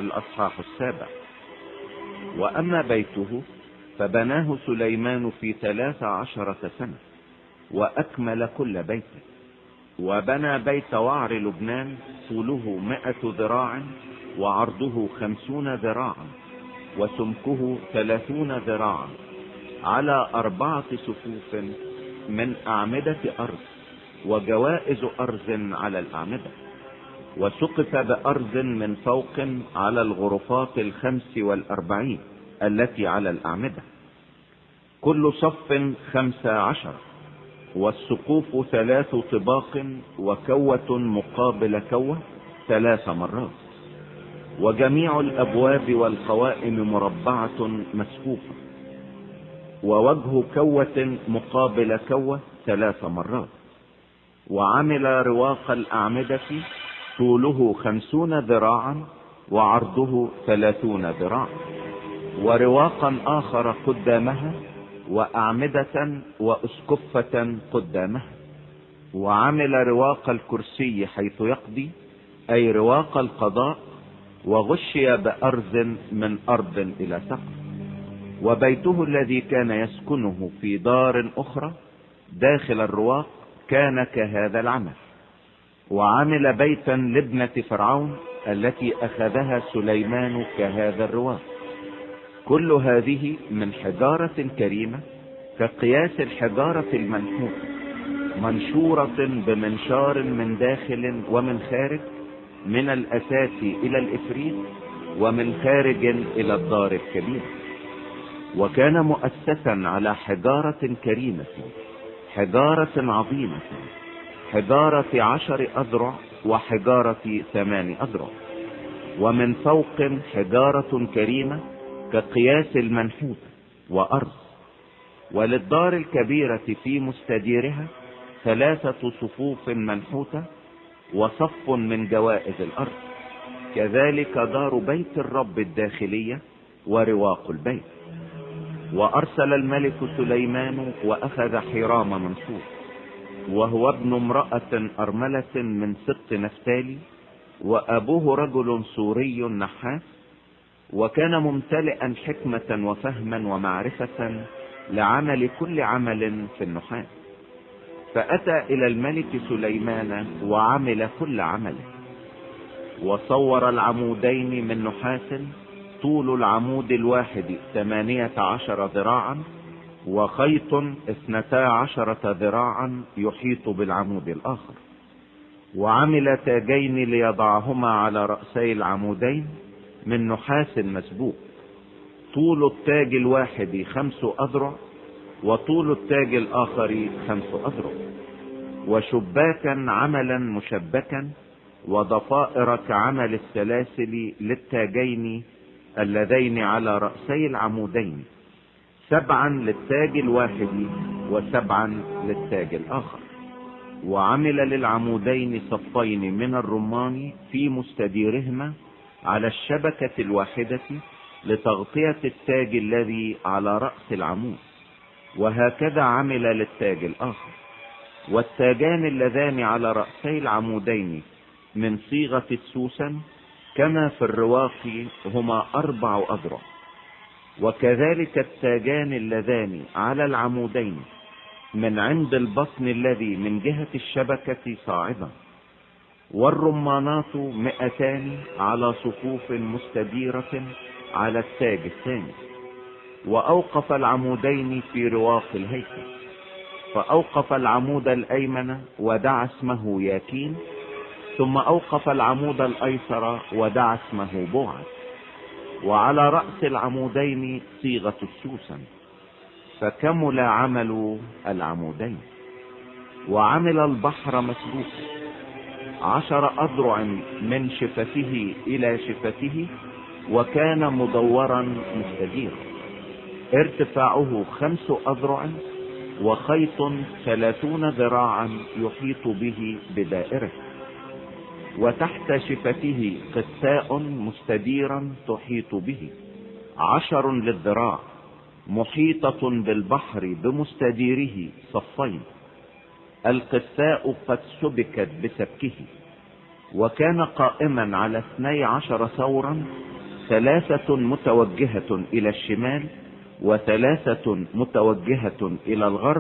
الأصحاح 7. وأما بيته فبناه سليمان في 13 سنة وأكمل كل بيته. وبنى بيت وعر لبنان طوله 100 ذراع وعرضه 50 ذراعا وسمكه 30 ذراعا على 4 صفوف من أعمدة أرز وجوائز أرز على الأعمدة، وسقف بأرز من فوق على الغرفات 45 التي على الأعمدة، كل صف 15، والسقوف 3 طباق وكوة مقابل كوة 3 مرات، وجميع الأبواب والقوائم مربعة مسقوفة، ووجه كوة مقابل كوة 3 مرات. وعمل رواق الأعمدة طوله 50 ذراعا وعرضه 30 ذراعا، ورواقا آخر قدامها وأعمدة وأسقفة قدامها. وعمل رواق الكرسي حيث يقضي، أي رواق القضاء، وغشي بأرز من أرض إلى سقف. وبيته الذي كان يسكنه في دار أخرى داخل الرواق كان كهذا العمل. وعمل بيتا لابنة فرعون التي أخذها سليمان كهذا الرواق. كل هذه من حجارة كريمة كقياس الحجارة المنحوتة، منشورة بمنشار من داخل ومن خارج، من الأساس إلى الإفريت، ومن خارج إلى الدار الكبيرة. وكان مؤسسا على حجارة كريمة، حجارة عظيمة، حجارة 10 أذرع وحجارة 8 أذرع، ومن فوق حجارة كريمة كقياس المنحوتة وأرض. وللدار الكبيرة في مستديرها 3 صفوف منحوتة وصف من جوائز الأرض، كذلك دار بيت الرب الداخلية ورواق البيت. وأرسل الملك سليمان وأخذ حرام منصور، وهو ابن امرأة أرملة من سبط نفتالي، وأبوه رجل سوري نحاس، وكان ممتلئا حكمة وفهما ومعرفة لعمل كل عمل في النحاس. فأتى إلى الملك سليمان وعمل كل عمله. وصور العمودين من نحاس، طول العمود الواحد 18 ذراعا، وخيط 12 ذراعا يحيط بالعمود الآخر. وعمل تاجين ليضعهما على رأسي العمودين من نحاس مسبوق، طول التاج الواحد 5 أذرع وطول التاج الآخر 5 أذرع. وشباكا عملا مشبكا، وضفائر كعمل السلاسل للتاجين اللذين على رأسي العمودين، 7 للتاج الواحد و7 للتاج الآخر. وعمل للعمودين صفين من الرمان في مستديرهما على الشبكة الواحدة لتغطية التاج الذي على رأس العمود، وهكذا عمل للتاج الآخر. والتاجان اللذان على رأسي العمودين من صيغة السوسن كما في الرواق هما 4 أذرع. وكذلك التاجان اللذان على العمودين من عند البطن الذي من جهة الشبكة صاعدا. والرمانات 200 على صفوف مستديرة على التاج الثاني. وأوقف العمودين في رواق الهيكل، فأوقف العمود الأيمن ودعا اسمه ياكين، ثم أوقف العمود الأيسر ودعا اسمه بوعز. وعلى رأس العمودين صيغة السوسن، فكمل عمل العمودين. وعمل البحر مسبوكا 10 أذرع من شفته إلى شفته، وكان مدورا مستديرا، ارتفاعه 5 أذرع، وخيط 30 ذراعا يحيط به بدائره. وتحت شفته قساء مستديرا تحيط به 10 للذراع، محيطة بالبحر بمستديره صفين. القساء قد سبكت بسبكه. وكان قائما على 12 ثورا، 3 متوجهة إلى الشمال، و3 متوجهة إلى الغرب،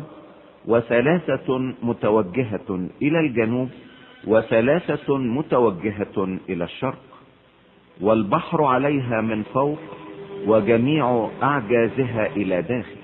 و3 متوجهة إلى الجنوب، و3 متوجهة إلى الشرق. والبحر عليها من فوق، وجميع أعجازها إلى داخل.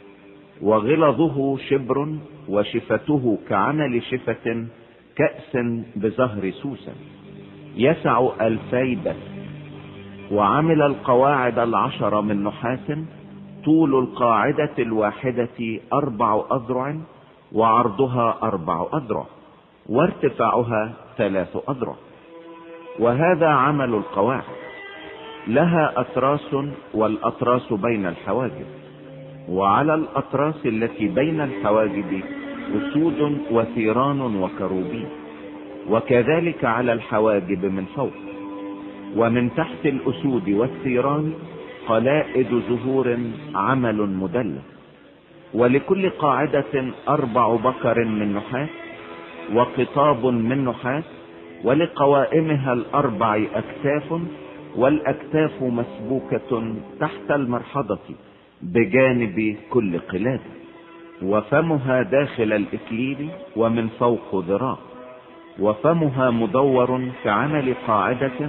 وغلظه شبر، وشفته كعمل شفة كأس بزهر سوسن، يسع 2000 بث. وعمل القواعد 10 من نحاس، طول القاعدة الواحدة 4 أذرع، وعرضها 4 أذرع، وارتفاعها 3 أذرع. وهذا عمل القواعد. لها أتراس، والأتراس بين الحواجب، وعلى الأتراس التي بين الحواجب أسود وثيران وكروبين، وكذلك على الحواجب من فوق. ومن تحت الأسود والثيران قلائد زهور عمل مدلس. ولكل قاعدة 4 بكر من نحاس، وقطاب من نحاس. ولقوائمها 4 أكتاف، والأكتاف مسبوكة تحت المرحضة بجانب كل قلادة. وفمها داخل الإكليل ومن فوق ذراع. وفمها مدور كعمل قاعدة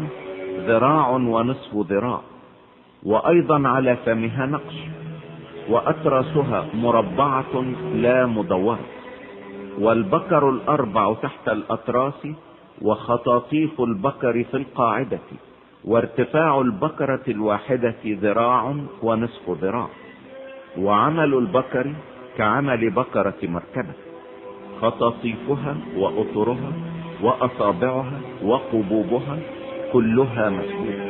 1.5 ذراع. وأيضا على فمها نقش. وأتراسها مربعة لا مدورة. والبكر 4 تحت الأتراس، وخطاطيف البكر في القاعدة. وارتفاع البكرة الواحدة 1.5 ذراع. وعمل البكر كعمل بكرة مركبة، خطاطيفها وأطرها وأصابعها وقبوبها كلها مسبوكة.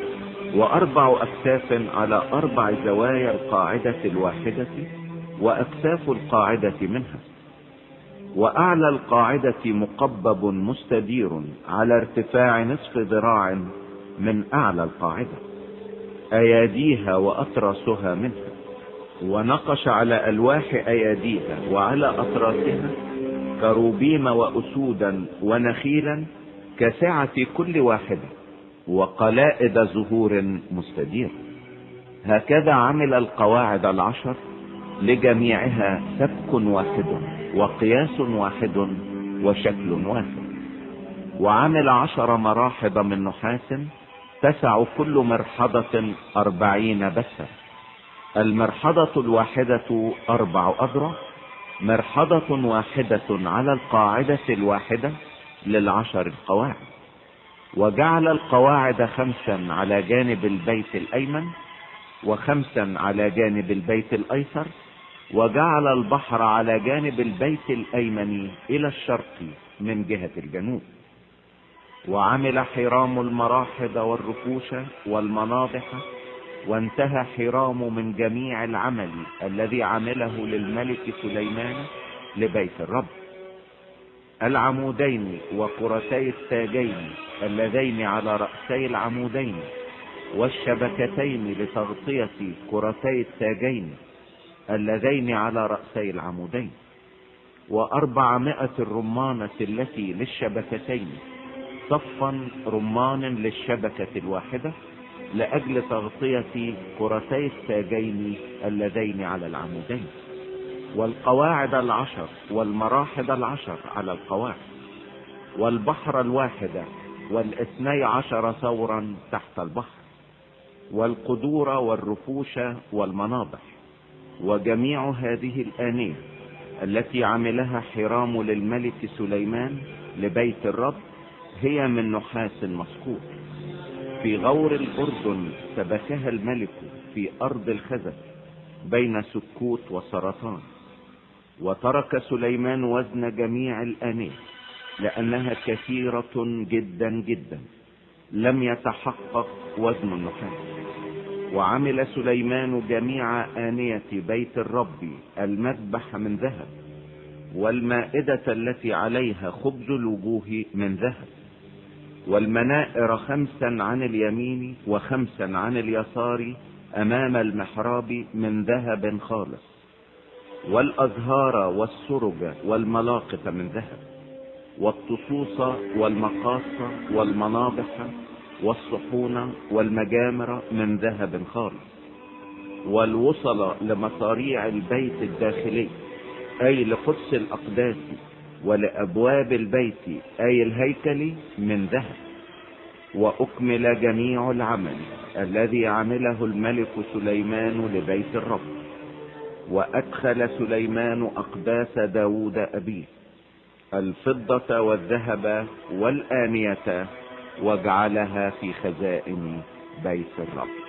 4 أكتاف على 4 زوايا القاعدة الواحدة، وأكتاف القاعدة منها. وأعلى القاعدة مقبب مستدير على ارتفاع 1/2 ذراع من أعلى القاعدة، أياديها وأتراسها منها. ونقش على ألواح أياديها وعلى أتراسها كروبيم وأسودا ونخيلا كسعة كل واحدة، وقلائد زهور مستدير. هكذا عمل القواعد 10، لجميعها سبك واحد، وقياس واحد، وشكل واحد. وعمل 10 مراحض من نحاس، تسع كل مرحضة 40 بثا. المرحضة الواحدة 4 أذرع، مرحضة واحدة على القاعدة الواحدة ل10 القواعد. وجعل القواعد 5 على جانب البيت الأيمن، و5 على جانب البيت الأيسر. وجعل البحر على جانب البيت الأيمن إلى الشرق من جهة الجنوب. وعمل حرام المراحض والرفوش والمناضح. وانتهى حرام من جميع العمل الذي عمله للملك سليمان لبيت الرب: العمودين وقرتي التاجين اللذين على رأسي العمودين، والشبكتين لتغطية قرتي التاجين اللذين على رأسي العمودين، 400 الرمانة التي للشبكتين، صفا رمان للشبكة الواحدة لأجل تغطية قرتي التاجين اللذين على العمودين. والقواعد 10 والمراحض 10 على القواعد، والبحر 1 و12 ثورا تحت البحر، والقدور والرفوش والمناضح. وجميع هذه الآنية التي عملها حرام للملك سليمان لبيت الرب هي من نحاس مسكوت. في غور الأردن سبكها الملك في أرض الخزف بين سكوت وسرطان. وترك سليمان وزن جميع الآنية لأنها كثيرة جدا جدا، لم يتحقق وزن النحاس. وعمل سليمان جميع آنية بيت الرب المذبح من ذهب، والمائدة التي عليها خبز الوجوه من ذهب، والمنائر 5 عن اليمين و5 عن اليسار أمام المحراب من ذهب خالص، والأزهار والسرج والملاقط من ذهب. والطصوص والمقاص والمناضح والصحون والمجامر من ذهب خالص، والوصل لمصاريع البيت الداخلي أي لقدس الأقداس، ولأبواب البيت أي الهيكل من ذهب. وأكمل جميع العمل الذي عمله الملك سليمان لبيت الرب. وأدخل سليمان أقداس داود أبيه الفضة والذهب والآنية، واجعلها في خزائن بيت الرب.